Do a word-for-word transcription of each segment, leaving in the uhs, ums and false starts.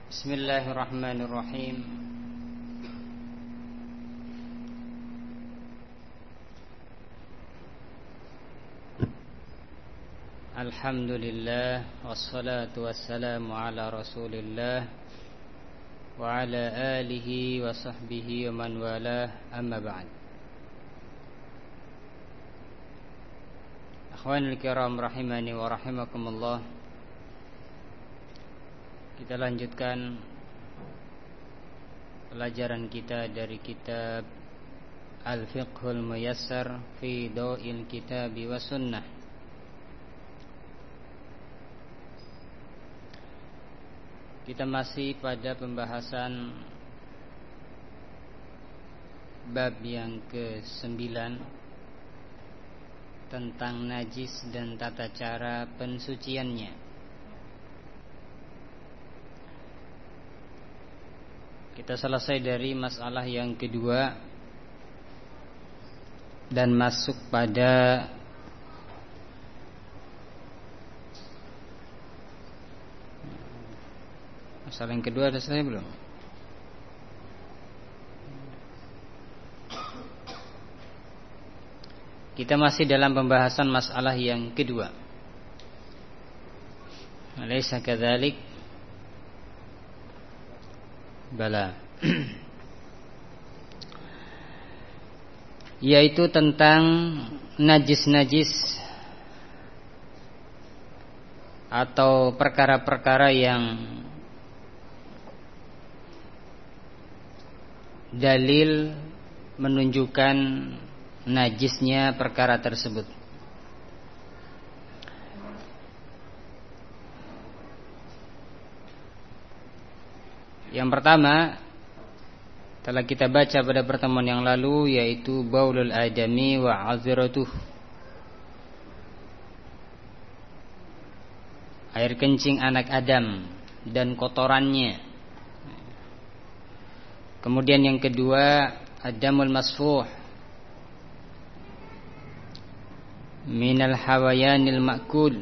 Bismillahirrahmanirrahim. Alhamdulillah, wassalatu wassalamu ala Rasulillah wa ala alihi wa sahbihi wa man walah, amma ba'd. Akhwanul kiram rahimani wa rahimakumullah. Kita lanjutkan pelajaran kita dari kitab Al-Fiqhul Muyassar fi Daw'il Kitabi wa Sunnah. Kita masih pada pembahasan bab yang kesembilan tentang najis dan tata cara pensuciannya. Kita selesai dari masalah yang kedua dan masuk pada masalah yang kedua. Ada selesai belum? Kita masih dalam pembahasan masalah yang kedua. Alaysa kadzalik? Bala. Yaitu tentang najis-najis atau perkara-perkara yang dalil menunjukkan najisnya perkara tersebut. Yang pertama telah kita baca pada pertemuan yang lalu, yaitu baulul adami wa azratuh, air kencing anak Adam dan kotorannya. Kemudian yang kedua, ad-damul masfuh minal hawayanil ma'kul,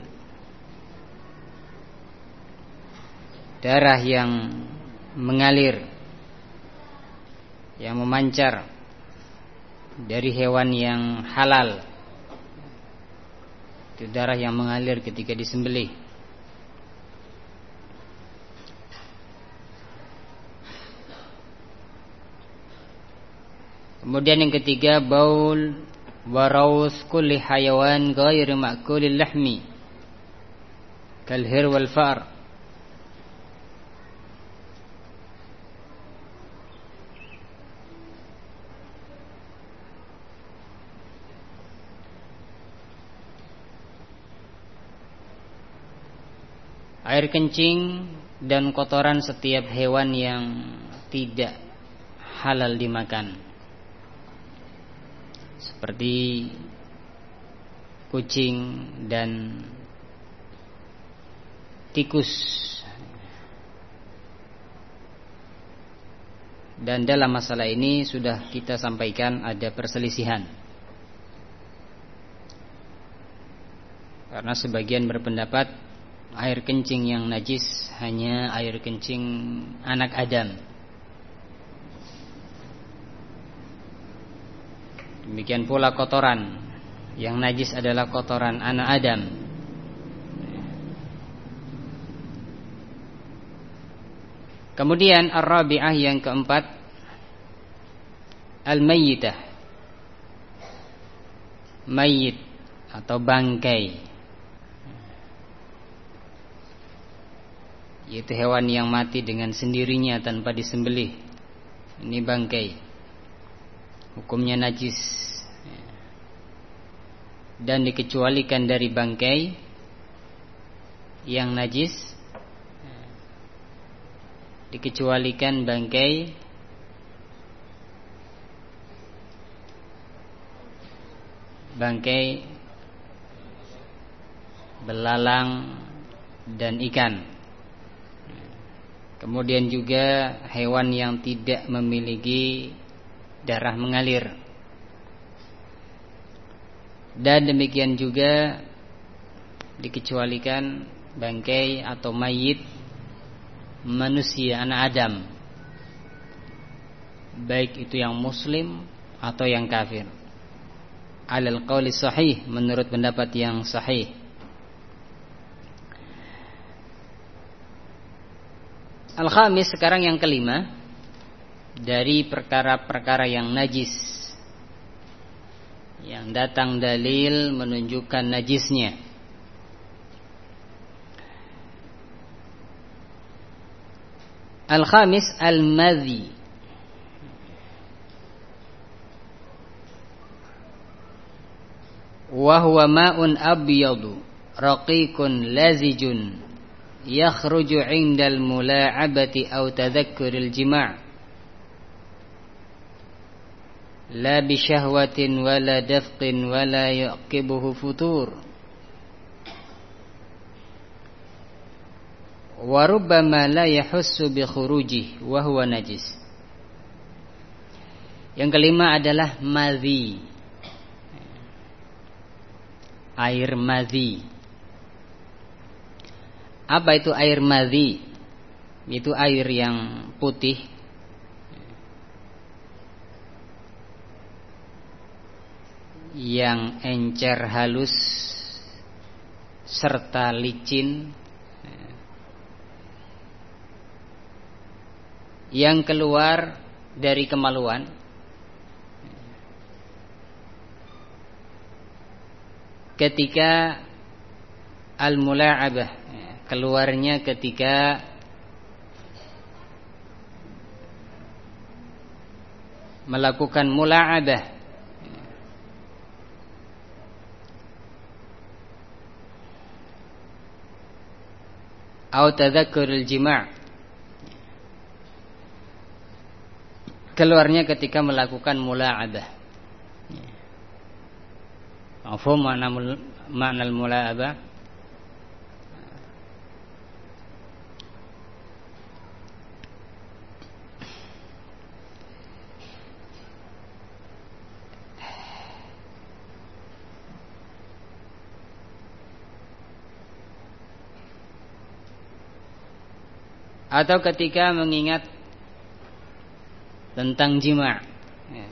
darah yang mengalir, yang memancar dari hewan yang halal. Itu darah yang mengalir ketika disembelih. Kemudian yang ketiga, baul waraus kulli hayawan ghairi ma'kulil lahmi kal hir wal far. Air kencing dan kotoran setiap hewan yang tidak halal dimakan, seperti kucing dan tikus. Dan dalam masalah ini sudah kita sampaikan ada perselisihan, karena sebagian berpendapat air kencing yang najis hanya air kencing anak Adam. Demikian pula kotoran yang najis adalah kotoran anak Adam. Kemudian ar-rabi'ah yang keempat, al-mayyitah, mayyit atau bangkai, yaitu hewan yang mati dengan sendirinya tanpa disembelih. Ini bangkai, hukumnya najis dan dikecualikan dari bangkai yang najis, dikecualikan bangkai bangkai belalang dan ikan. Kemudian juga hewan yang tidak memiliki darah mengalir. Dan demikian juga dikecualikan bangkai atau mayit manusia, anak Adam, baik itu yang muslim atau yang kafir, alal qauli sahih, menurut pendapat yang sahih. Al-khamis, sekarang yang kelima, dari perkara-perkara yang najis, yang datang dalil menunjukkan najisnya. Al-khamis, al-madhi. Wa huwa ma'un abyadu raqiqun lazijun yakhruju 'indal mula'abati aw tadhakkuril jima', la bi syahwatin wala dafqin wala yaqibuhu futur, wa rubbama la yahussu bi khurujihi wa huwa najis. Yang kelima adalah madhi, air madhi. Apa itu air madhi? Itu air yang putih, yang encer halus serta licin, yang keluar dari kemaluan, ketika al-mula'abah, keluarnya ketika melakukan mula'abah, atau tadzakurul jima', keluarnya ketika melakukan mula'abah. Apa makna makna mula'abah? Atau ketika mengingat tentang jima', ya.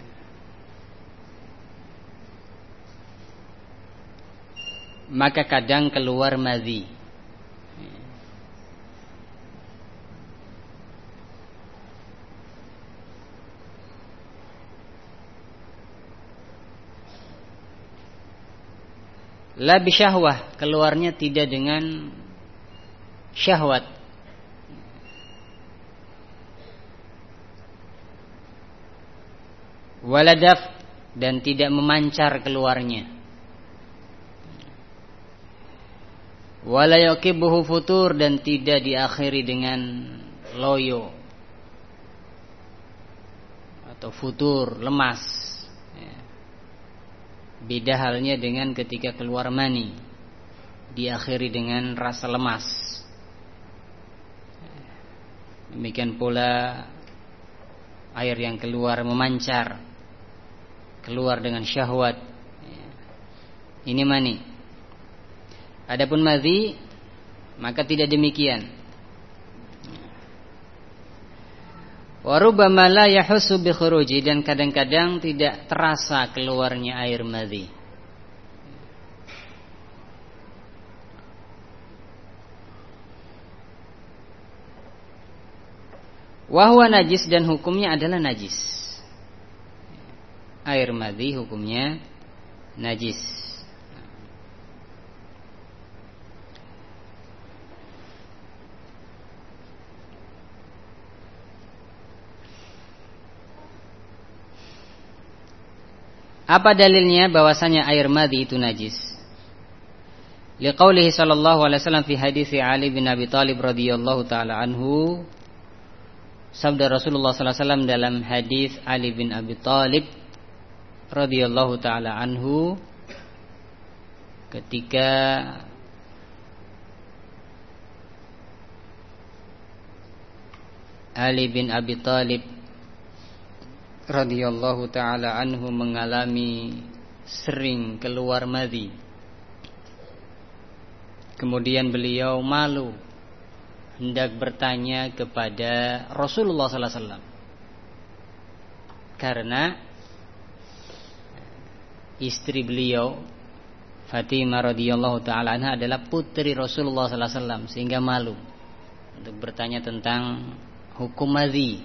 Maka kadang keluar madhi. La bisyahwah, keluarnya tidak dengan syahwat. Waladaf, dan tidak memancar keluarnya. Wala yaqibuhu futur, dan tidak diakhiri dengan loyo atau futur, lemas. Beda halnya dengan ketika keluar mani, diakhiri dengan rasa lemas. Demikian pula air yang keluar memancar, keluar dengan syahwat, ini mani. Adapun madhi, maka tidak demikian. Wa rubbama la yahussu bi khuruji, dan kadang-kadang tidak terasa keluarnya air madhi. Wa huwa najis, dan hukumnya adalah najis. Air madhi hukumnya najis. Apa dalilnya bahwasanya air madhi itu najis? Liqaulihi sallallahu alaihi wasallam fi hadits Ali bin Abi Thalib radhiyallahu taala anhu, sabda Rasulullah sallallahu alaihi wasallam dalam hadis Ali bin Abi Thalib radhiyallahu taala anhu, ketika Ali bin Abi Thalib radhiyallahu taala anhu mengalami sering keluar madhi, kemudian beliau malu hendak bertanya kepada Rasulullah sallallahu alaihi wasallam, karena istri beliau Fatimah radhiyallahu taala anha adalah putri Rasulullah sallallahu alaihi wasallam, sehingga malu untuk bertanya tentang hukum madhi.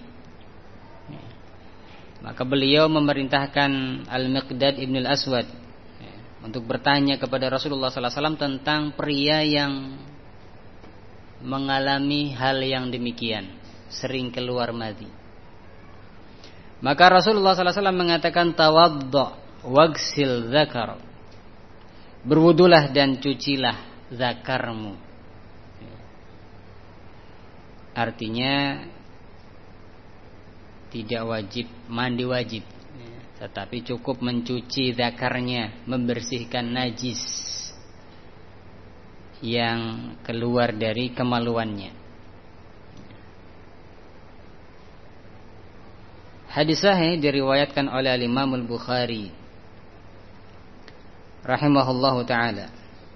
Maka beliau memerintahkan Al-Miqdad ibn al-Aswad untuk bertanya kepada Rasulullah sallallahu alaihi wasallam tentang pria yang mengalami hal yang demikian, sering keluar madhi. Maka Rasulullah sallallahu alaihi wasallam mengatakan, tawadda wagsil zakar, berwudulah dan cucilah zakarmu. Artinya tidak wajib mandi wajib, tetapi cukup mencuci zakarnya, membersihkan najis yang keluar dari kemaluannya. Hadis sahih diriwayatkan oleh Imam Al-Bukhari rahimahullahu taala.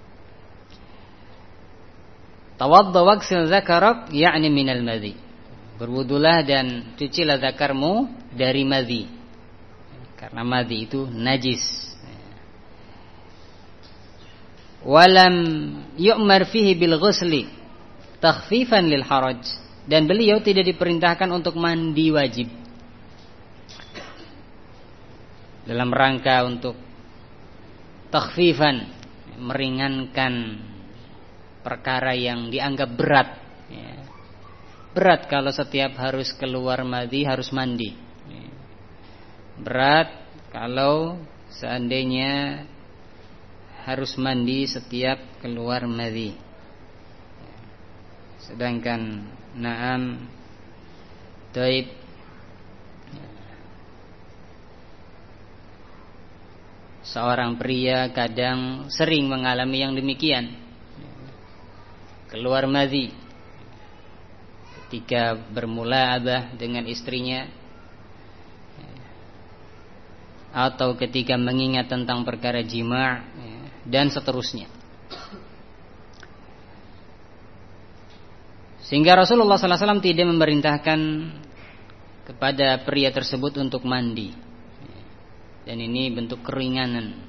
Tawadda wagsil zakarak yakni minal madhi, berwudulah dan cucilah zakarmu dari madhi, karena madhi itu najis. Walam yu'mar fihi bil ghusli takhfifan lil haraj, dan beliau tidak diperintahkan untuk mandi wajib dalam rangka untuk takhfifan, meringankan perkara yang dianggap berat. Berat kalau setiap harus keluar madhi harus mandi. Berat kalau seandainya harus mandi setiap keluar madhi. Sedangkan na'am taib, seorang pria kadang sering mengalami yang demikian, keluar madhi ketika bermula'abah dengan istrinya, atau ketika mengingat tentang perkara jima' dan seterusnya. Sehingga Rasulullah sallallahu alaihi wasallam tidak memerintahkan kepada pria tersebut untuk mandi, dan ini bentuk keringanan.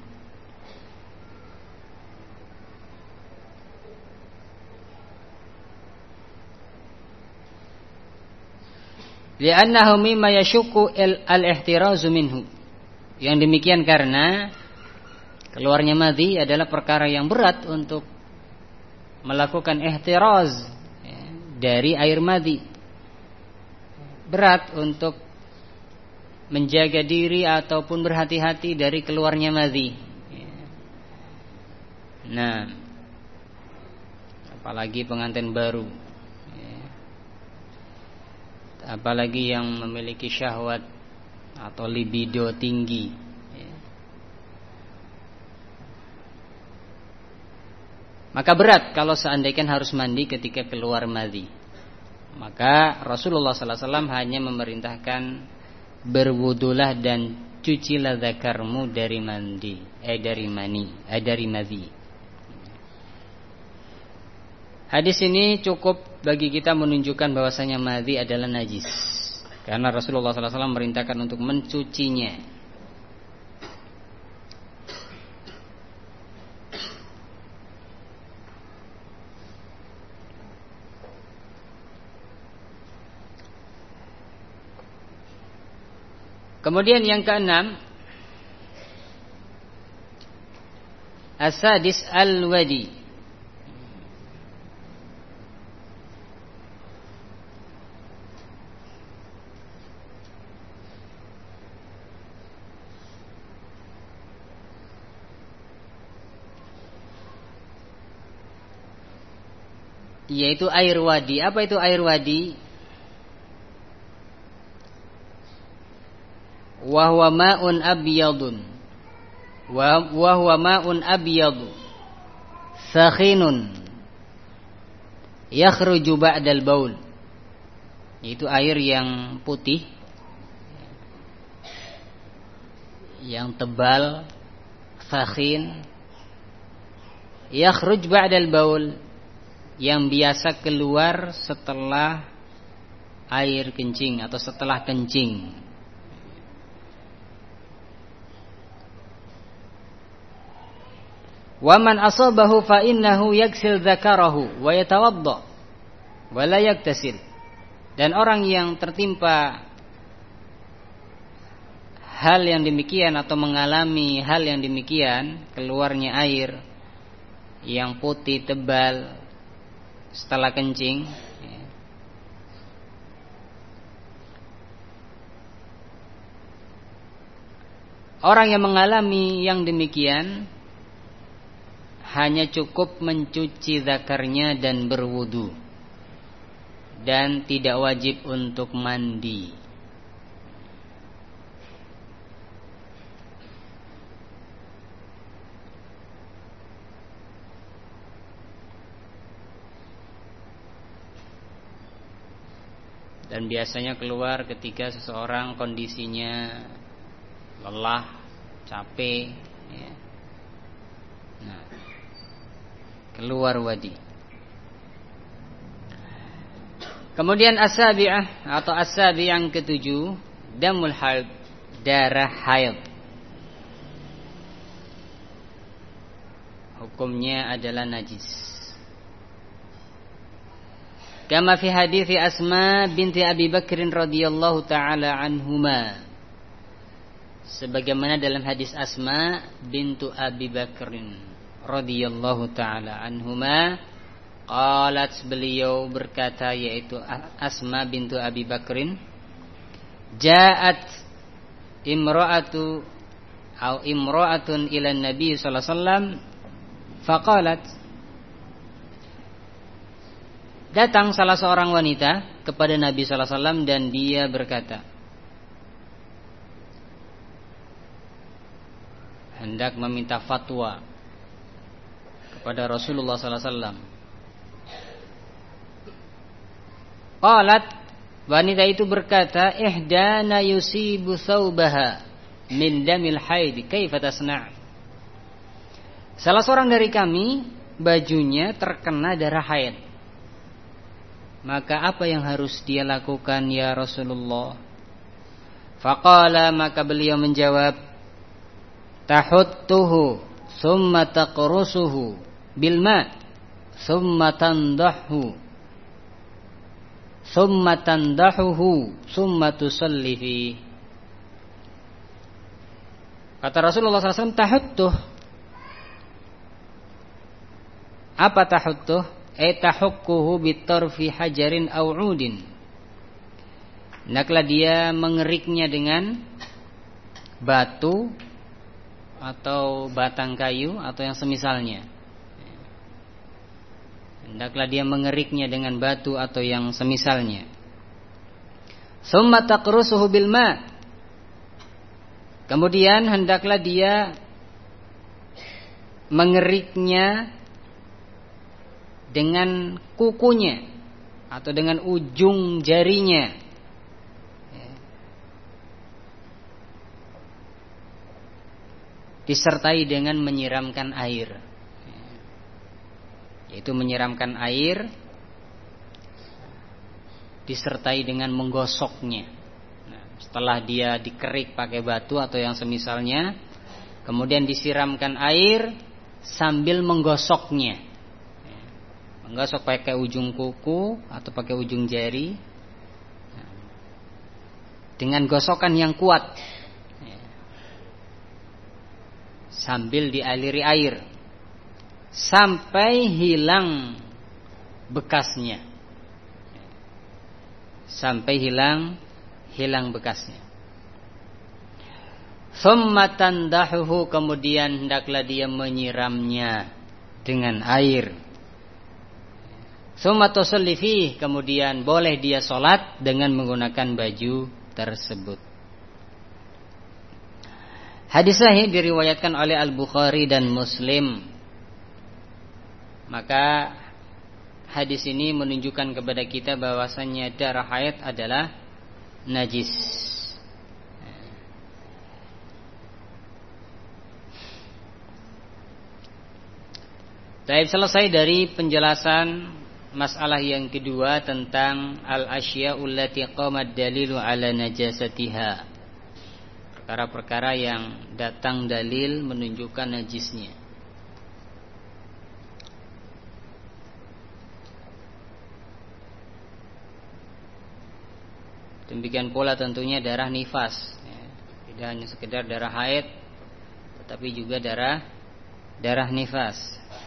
Li'annahu mimma yashukku al-ihtirazu minhu. Yang demikian karena keluarnya madhi adalah perkara yang berat untuk melakukan ihtiraz ya, dari air madhi. Berat untuk menjaga diri ataupun berhati-hati dari keluarnya madhi. Nah, apalagi pengantin baru, apalagi yang memiliki syahwat atau libido tinggi, maka berat kalau seandainya harus mandi ketika keluar madhi. Maka Rasulullah sallallahu alaihi wasallam hanya memerintahkan berwudulah dan cucilah zakarmu dari mandi, eh dari mani, eh dari madhi. Hadis ini cukup bagi kita menunjukkan bahwasanya madhi adalah najis, karena Rasulullah sallallahu alaihi wasallam merintahkan untuk mencucinya. Kemudian yang keenam, as-sadis al-wadi. Yaitu air wadi. Apa itu air wadi? Wa huwa ma'un abyadun. Wa huwa ma'un abyadu sakhinun yakhruju ba'dal baul. Itu air yang putih, yang tebal, sakhin, yakhruj ba'dal baul, yang biasa keluar setelah air kencing atau setelah kencing. Wa man asabahu fa innahu yaksil dzakarahu wa yatawadda wa la yaktasil. Dan orang yang tertimpa hal yang demikian atau mengalami hal yang demikian, keluarnya air yang putih tebal setelah kencing, orang yang mengalami yang demikian hanya cukup mencuci zakarnya dan berwudu, dan tidak wajib untuk mandi. Dan biasanya keluar ketika seseorang kondisinya lelah, capek, ya. Nah, keluar wadi. Kemudian as-sabi'ah atau as-sabi yang ketujuh, damul haid, darah haid. Hukumnya adalah najis. Kama fi hadithi Asma binti Abi Bakrin radhiyallahu taala anhuma. Sebagaimana dalam hadis Asma bintu Abi Bakrin radhiyallahu taala anhuma, qalat, beliau berkata, yaitu Asma bintu Abi Bakrin, ja'at imra'atu atau imra'atun ila Nabi sallallahu alaihi wasallam faqalat, datang salah seorang wanita kepada Nabi sallallahu alaihi wasallam dan dia berkata, hendak meminta fatwa kepada Rasulullah sallallahu alaihi wasallam. Qalat, wanita itu berkata, ihdana yusibu thawbaha min damil haid, kaifa tasna'? Salah seorang dari kami bajunya terkena darah haid, maka apa yang harus dia lakukan ya Rasulullah? Faqala, maka beliau menjawab, tahuttuhu thumma taqrusuhu bil ma thumma tandahu thumma tandahuhu thumma tusalli fi. Kata Rasulullah sallallahu alaihi wasallam, tahuttuh. Apa tahuttuh? Eh tahukkuhu bitarfi hajarin aw 'udin. Hendaklah dia mengeriknya dengan batu atau batang kayu atau yang semisalnya. Hendaklah dia mengeriknya dengan batu atau yang semisalnya. Tsumma taqrusuhu bil ma. Kemudian hendaklah dia mengeriknya dengan kukunya atau dengan ujung jarinya. Disertai dengan menyiramkan air, yaitu menyiramkan air disertai dengan menggosoknya. Nah, setelah dia dikerik pakai batu atau yang semisalnya, kemudian disiramkan air sambil menggosoknya. Menggosok pakai ujung kuku atau pakai ujung jari dengan gosokan yang kuat, sambil dialiri air sampai hilang bekasnya, sampai hilang hilang bekasnya. Tsumma tandahuhu, kemudian hendaklah dia menyiramnya dengan air. Tsumma tusalli fihi, kemudian boleh dia sholat dengan menggunakan baju tersebut. Hadis sahih diriwayatkan oleh Al-Bukhari dan Muslim. Maka hadis ini menunjukkan kepada kita bahwasannya darah haid adalah najis. Baik, selesai dari penjelasan masalah yang kedua tentang al-asya'u allati qamat dalilu ala najasatiha. Perkara-perkara yang datang dalil menunjukkan najisnya. Demikian pula tentunya darah nifas, ya. Tidak hanya sekedar darah haid, tetapi juga darah darah nifas.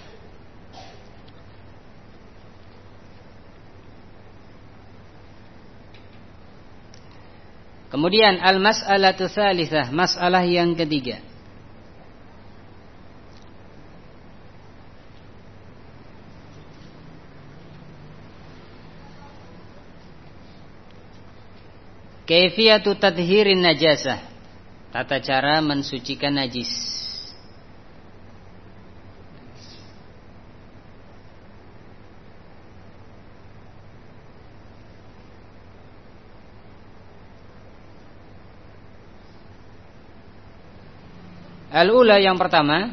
Kemudian al-mas'alatu tsalitsah, masalah yang ketiga. Kaifiyatu tadhirin najasah, tata cara mensucikan najis. Al-ula, yang pertama,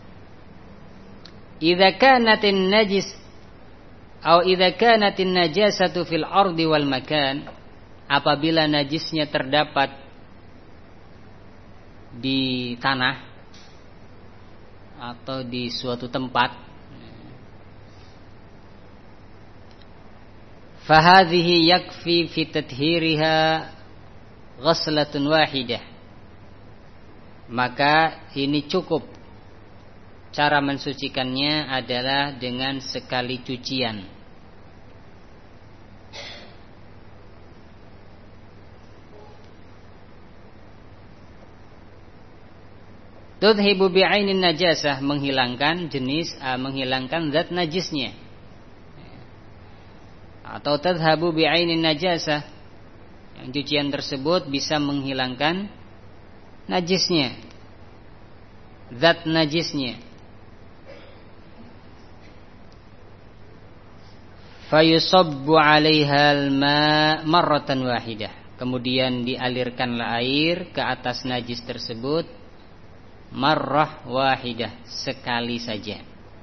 idza kanatin najis atau idza kanatin najasatu fil ardi wal makan, apabila najisnya terdapat di tanah atau di suatu tempat, fahadhihi yakfi fi tathhiriha ghaslatun wahidah, maka ini cukup, cara mensucikannya adalah dengan sekali cucian. Tudhibu bi'ainin najasah, menghilangkan jenis, uh, menghilangkan zat najisnya. Atau tadhabu bi'ainin najasah, yang cucian tersebut bisa menghilangkan najisnya, zat najisnya. Fayusabbu 'alaiha al-ma' marratan wahidah, kemudian dialirkanlah air ke atas najis tersebut marrah wahidah, sekali saja.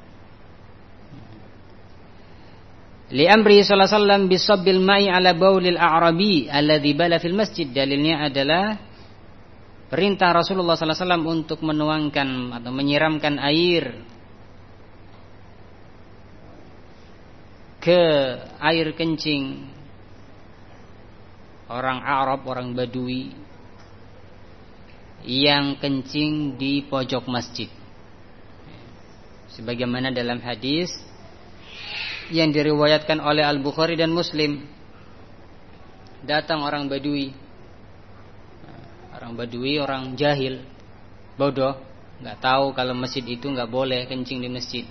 Li amri sallallahu alaihi wasallam bisabbil ma'i 'ala baulil a'rabi alladhi bala fil masjid, dalilnya adalah perintah Rasulullah sallallahu alaihi wasallam untuk menuangkan atau menyiramkan air ke air kencing orang Arab, orang Badui yang kencing di pojok masjid. Sebagaimana dalam hadis yang diriwayatkan oleh Al-Bukhari dan Muslim, datang orang Badui. Orang Badui, orang jahil, bodoh, nggak tahu kalau masjid itu nggak boleh kencing di masjid.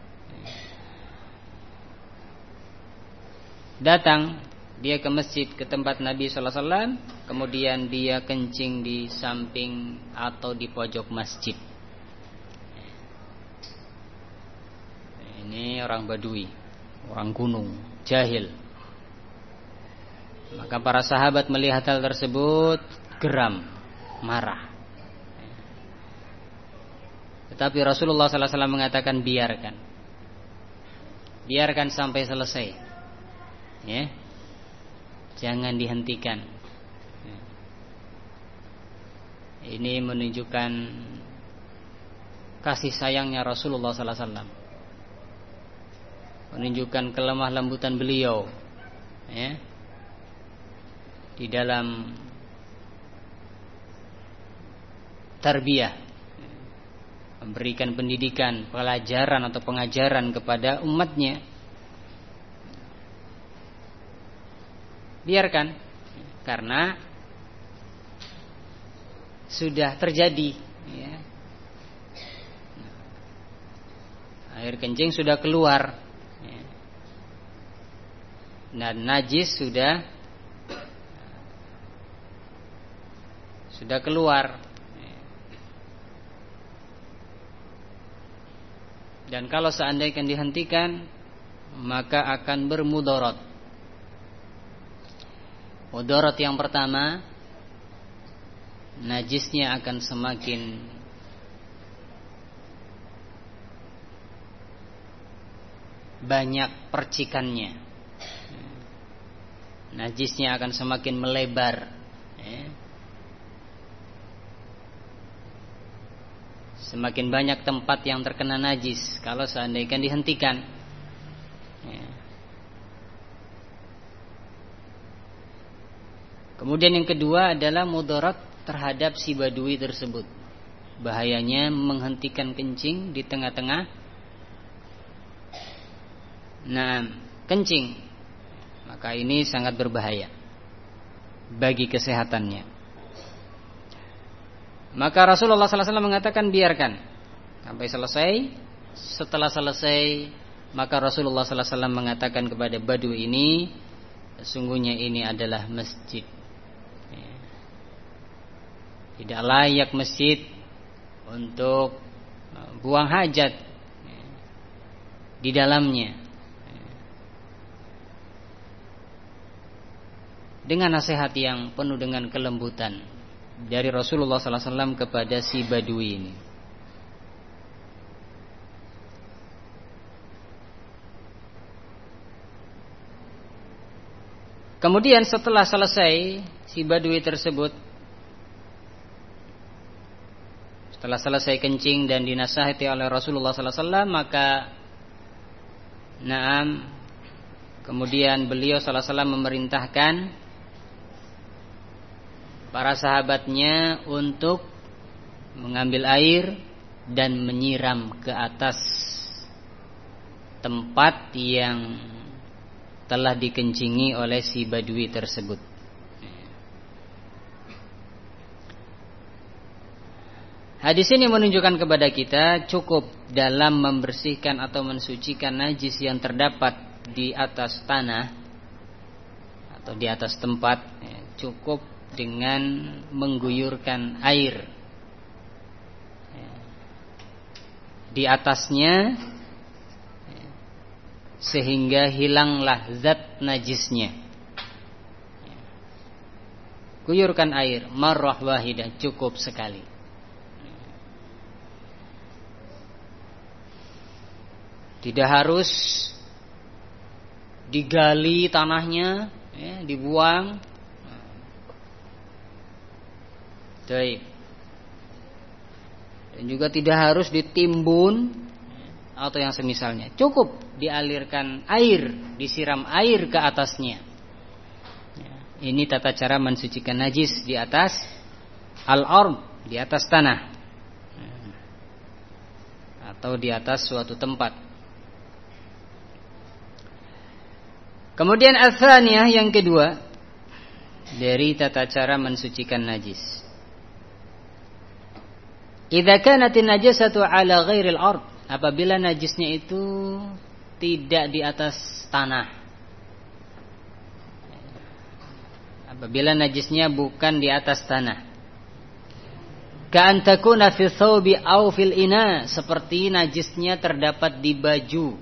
Datang dia ke masjid, ke tempat Nabi sallallahu alaihi wasallam, kemudian dia kencing di samping atau di pojok masjid. Ini orang Badui, orang gunung, jahil. Maka para sahabat melihat hal tersebut geram, marah. Tetapi Rasulullah sallallahu alaihi wasallam mengatakan biarkan, biarkan sampai selesai, ya, jangan dihentikan. Ini menunjukkan kasih sayangnya Rasulullah sallallahu alaihi wasallam, menunjukkan kelemah lembutan beliau, ya, di dalam tarbiyah, memberikan pendidikan, pelajaran atau pengajaran kepada umatnya. Biarkan, karena sudah terjadi, ya. Air kencing sudah keluar, ya. Dan najis sudah sudah keluar. Dan kalau seandainya dihentikan, maka akan bermudarat. Mudarat yang pertama, najisnya akan semakin banyak percikannya, najisnya akan semakin melebar, ya. Semakin banyak tempat yang terkena najis kalau seandainya dihentikan, ya. Kemudian yang kedua adalah mudarat terhadap si badui tersebut. Bahayanya menghentikan kencing di tengah-tengah nah kencing, maka ini sangat berbahaya bagi kesehatannya. Maka Rasulullah sallallahu alaihi wasallam mengatakan biarkan sampai selesai. Setelah selesai, maka Rasulullah sallallahu alaihi wasallam mengatakan kepada badui ini, sesungguhnya ini adalah masjid. Tidak layak masjid untuk buang hajat di dalamnya. Dengan nasihat yang penuh dengan kelembutan dari Rasulullah sallallahu alaihi wasallam kepada si badui ini. Kemudian setelah selesai si badui tersebut, setelah selesai kencing dan dinasihati oleh Rasulullah sallallahu alaihi wasallam, maka naam kemudian beliau sallallahu alaihi wasallam memerintahkan para sahabatnya untuk mengambil air dan menyiram ke atas tempat yang telah dikencingi oleh si badui tersebut. Hadis ini menunjukkan kepada kita cukup dalam membersihkan atau mensucikan najis yang terdapat di atas tanah atau di atas tempat, cukup dengan mengguyurkan air di atasnya sehingga hilanglah zat najisnya. Guyurkan air marrah wahidah, cukup sekali. Tidak harus digali tanahnya, ya, dibuang. Baik. Dan juga tidak harus ditimbun atau yang semisalnya. Cukup dialirkan air, disiram air ke atasnya. Ini tata cara mensucikan najis di atas al-ard, di atas tanah atau di atas suatu tempat. Kemudian al-thaniyah, yang kedua dari tata cara mensucikan najis. Idza kanatin najasatu ala ghairil ard, apabila najisnya itu tidak di atas tanah. Apabila najisnya bukan di atas tanah. Ka'an takuna fi thawbi aw fil ina, seperti najisnya terdapat di baju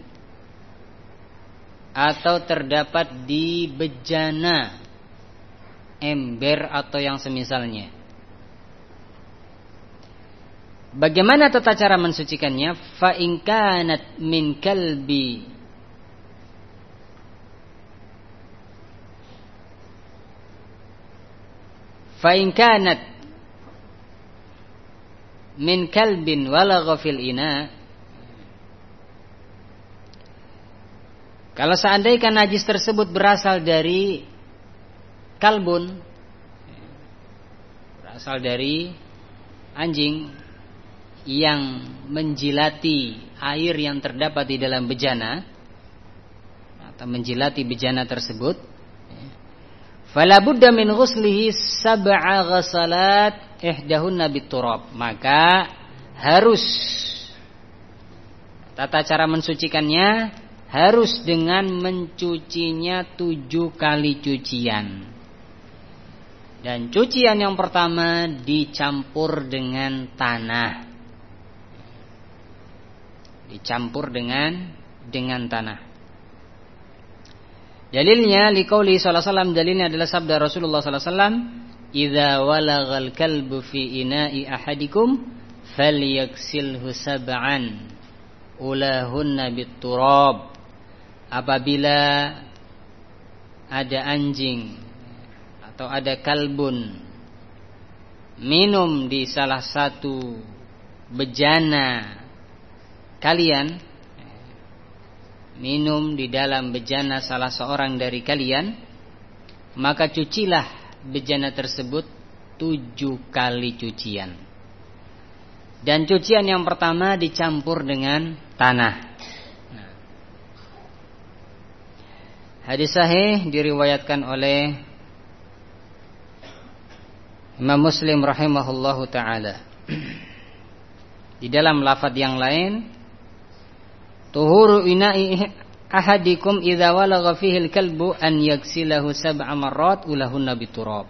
atau terdapat di bejana, ember atau yang semisalnya. Bagaimana tata cara mensucikannya? Fa in kanat min kalbi Fa in kanat min kalbin walagha fil ina, kalau seandainya najis tersebut berasal dari kalbun, berasal dari anjing yang menjilati air yang terdapat di dalam bejana atau menjilati bejana tersebut, fala budda min ghuslihi sab'a ghasalat ihdahunna biturab, maka harus tata cara mensucikannya harus dengan mencucinya tujuh kali cucian. Dan cucian yang pertama dicampur dengan tanah. Dicampur dengan dengan tanah. Dalilnya liqauli sallallahu alaihi wasallam, dalilnya adalah sabda Rasulullah sallallahu alaihi wasallam, "Idza walaghal kalbu fi ina'i ahadikum falyaksilhu sab'an ulahunna biturab apabila ada anjing atau ada kalbun minum di salah satu bejana kalian, minum di dalam bejana salah seorang dari kalian, maka cucilah bejana tersebut tujuh kali cucian. Dan cucian yang pertama dicampur dengan tanah. Nah, hadis sahih diriwayatkan oleh Imam Muslim rahimahullahu ta'ala. Di dalam lafadz yang lain, tuhuru ina'i ahadikum idza walagha fihi al-kalbu an yaghsilahu sab'a marrat ulahunna biturab.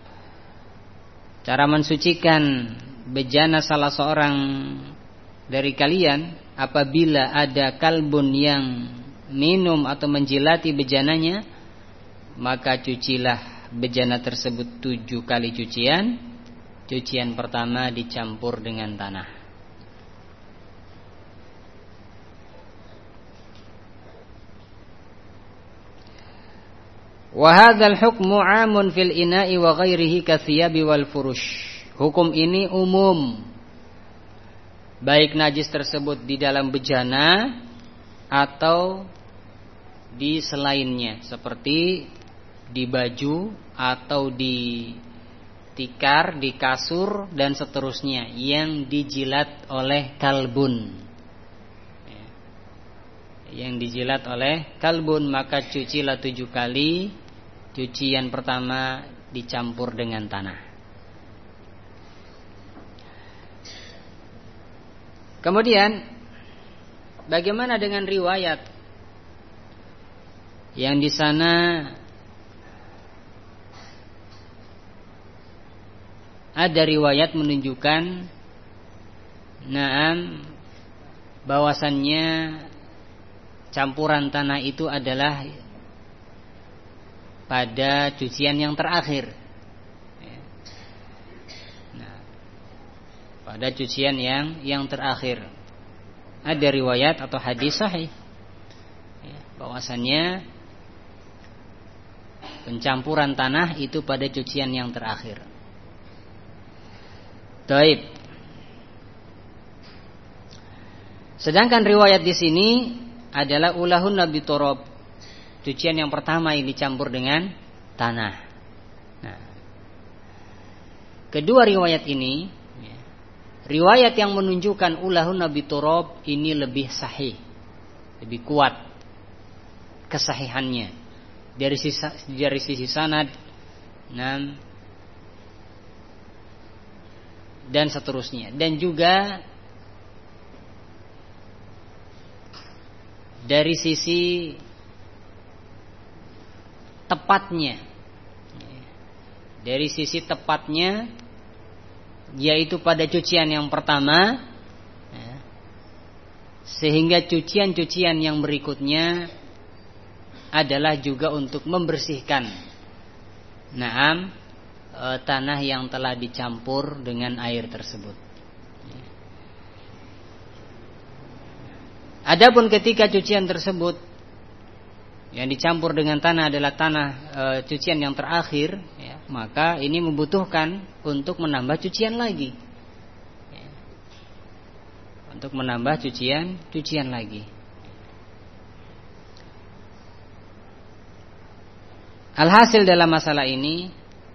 Cara mensucikan bejana salah seorang dari kalian apabila ada kalbun yang minum atau menjilati bejananya, maka cucilah bejana tersebut tujuh kali cucian. Cucian pertama dicampur dengan tanah. Wa hadzal hukmu 'amun fil ina'i wa ghairihi kathiyabi wal furush. Hukum ini umum, baik najis tersebut di dalam bejana atau di selainnya, seperti di baju atau di tikar, di kasur dan seterusnya yang dijilat oleh kalbun. Yang dijilat oleh kalbun, maka cucilah tujuh kali. Cucian pertama dicampur dengan tanah. Kemudian bagaimana dengan riwayat yang di sana ada riwayat menunjukkan na'am bahwasannya campuran tanah itu adalah pada cucian yang terakhir. Pada cucian yang yang terakhir ada riwayat atau hadis sahih ya, bahwasannya pencampuran tanah itu pada cucian yang terakhir. Taib. Sedangkan riwayat di sini adalah ulahun nabi torob, cucian yang pertama yang dicampur dengan tanah. Nah, kedua riwayat ini, riwayat yang menunjukkan ulahun nabi torob ini lebih sahih, lebih kuat kesahihannya dari sisi, dari sisi sanad, nah, dan seterusnya, dan juga dari sisi tepatnya, dari sisi tepatnya, yaitu pada cucian yang pertama, ya, sehingga cucian-cucian yang berikutnya adalah juga untuk membersihkan naam e, tanah yang telah dicampur dengan air tersebut. Adapun ketika cucian tersebut yang dicampur dengan tanah adalah tanah e, cucian yang terakhir, ya, maka ini membutuhkan untuk menambah cucian lagi, ya, untuk menambah cucian cucian lagi. Alhasil dalam masalah ini,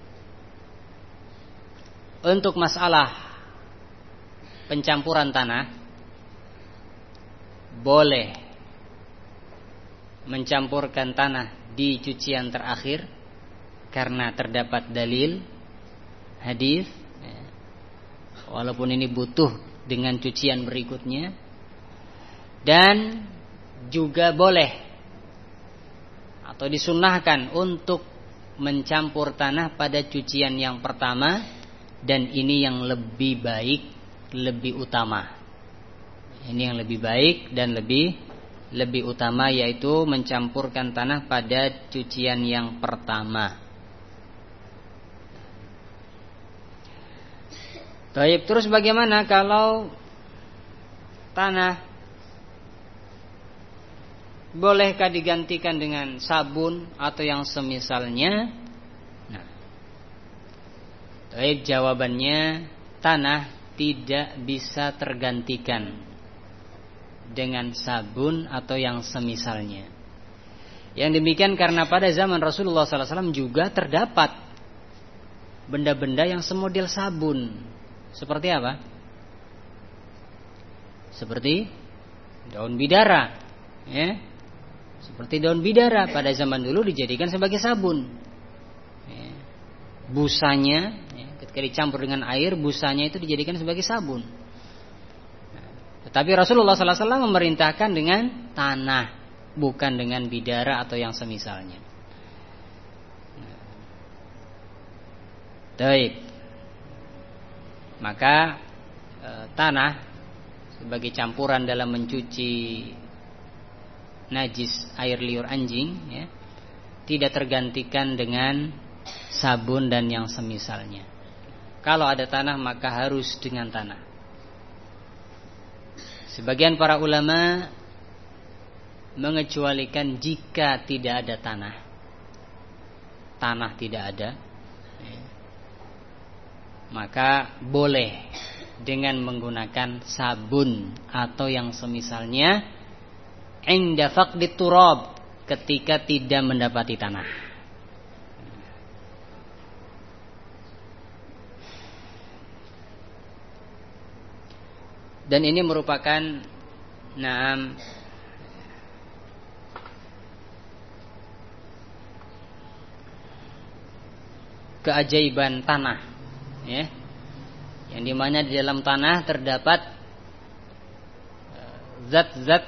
untuk masalah pencampuran tanah, boleh mencampurkan tanah di cucian terakhir karena terdapat dalil hadis, ya, walaupun ini butuh dengan cucian berikutnya. Dan juga boleh atau disunnahkan untuk mencampur tanah pada cucian yang pertama, dan ini yang lebih baik, lebih utama. Ini yang lebih baik dan lebih lebih utama, yaitu mencampurkan tanah pada cucian yang pertama. Baik, terus bagaimana kalau tanah bolehkah digantikan dengan sabun atau yang semisalnya? Nah, baik, jawabannya tanah tidak bisa tergantikan dengan sabun atau yang semisalnya. Yang demikian karena pada zaman Rasulullah sallallahu alaihi wasallam juga terdapat benda-benda yang semodel sabun. Seperti apa? Seperti daun bidara, ya. Seperti daun bidara pada zaman dulu dijadikan sebagai sabun. Ya. Busanya, ya, ketika dicampur dengan air, busanya itu dijadikan sebagai sabun. Nah, tetapi Rasulullah sallallahu alaihi wasallam memerintahkan dengan tanah, bukan dengan bidara atau yang semisalnya. Nah. Baik. Maka e, tanah sebagai campuran dalam mencuci najis air liur anjing, ya, tidak tergantikan dengan sabun dan yang semisalnya. Kalau ada tanah maka harus dengan tanah. Sebagian para ulama mengecualikan jika tidak ada tanah. Tanah tidak ada, ya, maka boleh dengan menggunakan sabun atau yang semisalnya inda faqdit turab, ketika tidak mendapati tanah. Dan ini merupakan naam keajaiban tanah, ya, yang dimana di dalam tanah terdapat zat-zat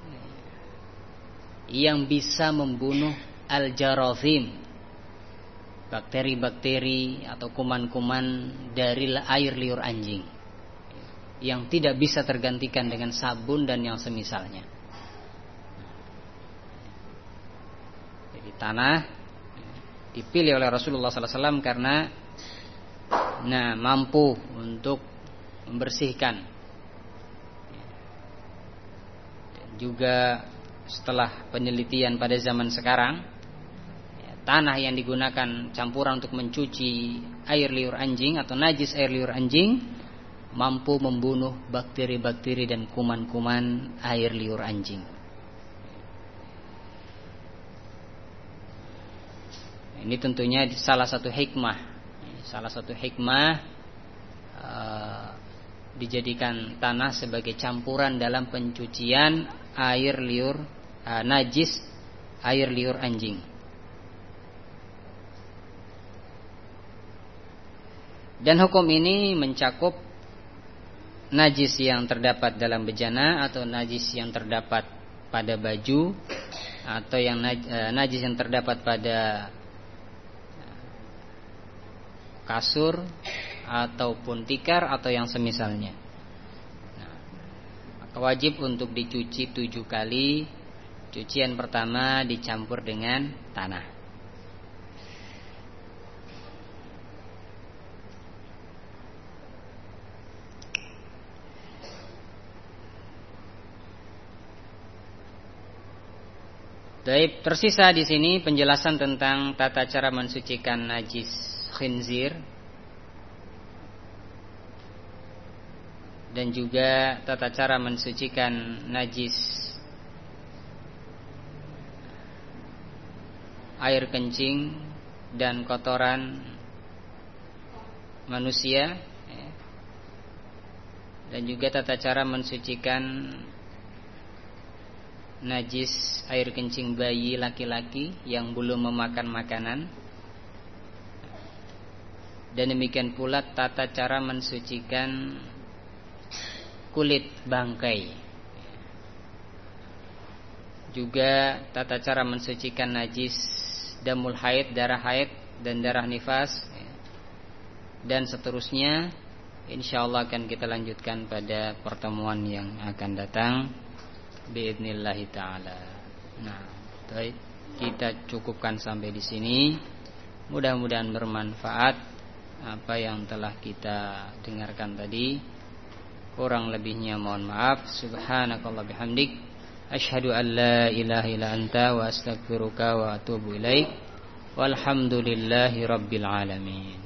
yang bisa membunuh al-jarathim, bakteri-bakteri atau kuman-kuman dari air liur anjing, yang tidak bisa tergantikan dengan sabun dan yang semisalnya. Jadi tanah dipilih oleh Rasulullah sallallahu alaihi wasallam karena nah mampu untuk membersihkan. Dan juga setelah penelitian pada zaman sekarang, ya, tanah yang digunakan campuran untuk mencuci air liur anjing atau najis air liur anjing mampu membunuh bakteri-bakteri dan kuman-kuman air liur anjing. Ini tentunya salah satu hikmah, salah satu hikmah uh, dijadikan tanah sebagai campuran dalam pencucian air liur uh, najis air liur anjing. Dan hukum ini mencakup najis yang terdapat dalam bejana atau najis yang terdapat pada baju atau yang najis yang terdapat pada kasur ataupun tikar atau yang semisalnya. Nah, maka wajib untuk dicuci tujuh kali. Cucian pertama dicampur dengan tanah. Baik, tersisa di sini penjelasan tentang tata cara mensucikan najis khinzir dan juga tata cara mensucikan najis air kencing dan kotoran manusia, dan juga tata cara mensucikan najis air kencing bayi laki-laki yang belum memakan makanan. Dan demikian pula tata cara mensucikan kulit bangkai. Juga tata cara mensucikan najis damul haid, darah haid dan darah nifas, dan seterusnya. Insyaallah akan kita lanjutkan pada pertemuan yang akan datang biidznillah taala. Nah, baik, kita cukupkan sampai di sini. Mudah-mudahan bermanfaat apa yang telah kita dengarkan tadi. Kurang lebihnya mohon maaf. Subhanakallah bihamdik, Asyhadu an la ilaha illa anta wa astaghfiruka wa atubu ilaik. Walhamdulillahi rabbil alamin.